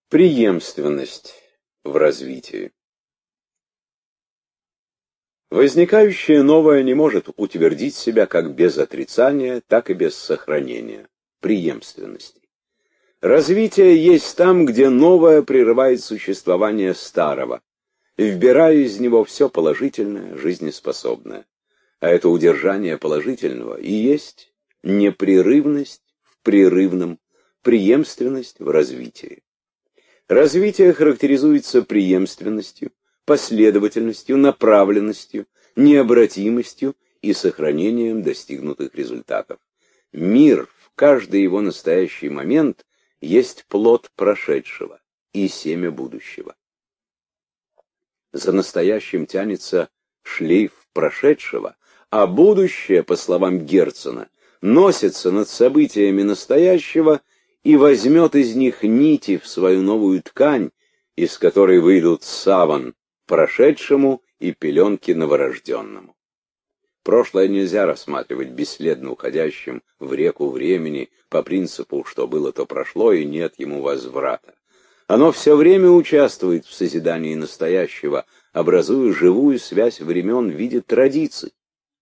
Преемственность в развитии. Возникающее новое не может утвердить себя как без отрицания, так и без сохранения. Преемственности. Развитие есть там, где новое прерывает существование старого, вбирая из него все положительное, жизнеспособное. А это удержание положительного и есть непрерывность в прерывном, преемственность в развитии. Развитие характеризуется преемственностью, последовательностью, направленностью, необратимостью и сохранением достигнутых результатов. Мир в каждый его настоящий момент есть плод прошедшего и семя будущего. За настоящим тянется шлейф прошедшего, а будущее, по словам Герцена, носится над событиями настоящего и возьмет из них нити в свою новую ткань, из которой выйдут саван прошедшему и пеленки новорожденному. Прошлое нельзя рассматривать бесследно уходящим в реку времени по принципу, что было, то прошло, и нет ему возврата. Оно все время участвует в созидании настоящего, образуя живую связь времен в виде традиций.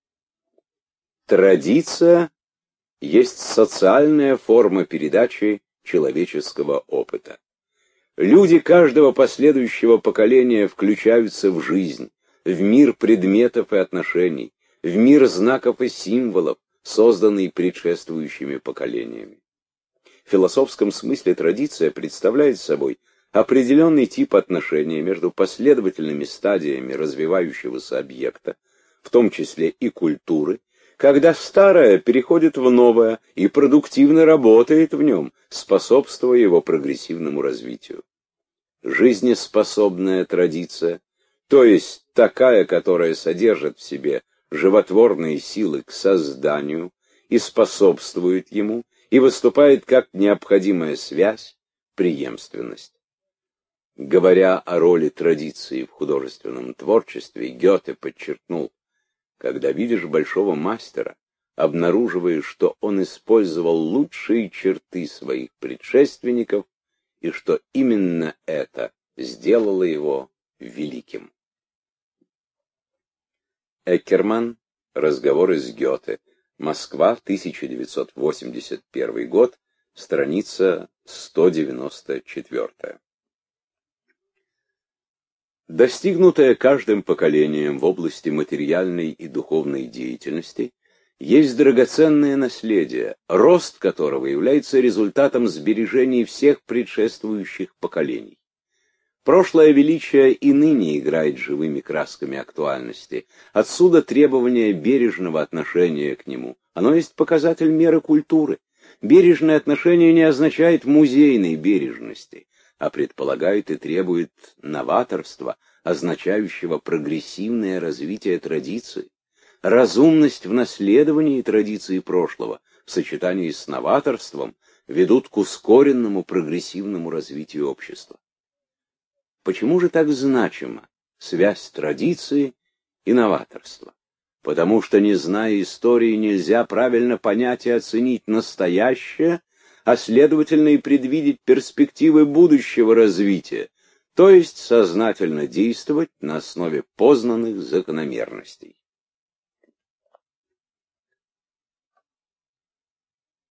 Традиция есть социальная форма передачи человеческого опыта. Люди каждого последующего поколения включаются в жизнь, в мир предметов и отношений, в мир знаков и символов, созданный предшествующими поколениями. В философском смысле традиция представляет собой определенный тип отношения между последовательными стадиями развивающегося объекта, в том числе и культуры, когда старое переходит в новое и продуктивно работает в нем, способствуя его прогрессивному развитию. Жизнеспособная традиция, то есть такая, которая содержит в себе животворные силы к созданию и способствует ему, и выступает как необходимая связь, преемственность. Говоря о роли традиции в художественном творчестве, Гёте подчеркнул: когда видишь большого мастера, обнаруживаешь, что он использовал лучшие черты своих предшественников и что именно это сделало его великим. Эккерман. Разговоры с Гёте. Москва, 1981 год, страница 194. Достигнутое каждым поколением в области материальной и духовной деятельности есть драгоценное наследие, рост которого является результатом сбережений всех предшествующих поколений. Прошлое величие и ныне играет живыми красками актуальности. Отсюда требование бережного отношения к нему. Оно есть показатель меры культуры. Бережное отношение не означает музейной бережности, а предполагает и требует новаторства, означающего прогрессивное развитие традиции. Разумность в наследовании традиций прошлого в сочетании с новаторством ведут к ускоренному прогрессивному развитию общества. Почему же так значима связь традиции и новаторства? Потому что, не зная истории, нельзя правильно понять и оценить настоящее, а следовательно и предвидеть перспективы будущего развития, то есть сознательно действовать на основе познанных закономерностей.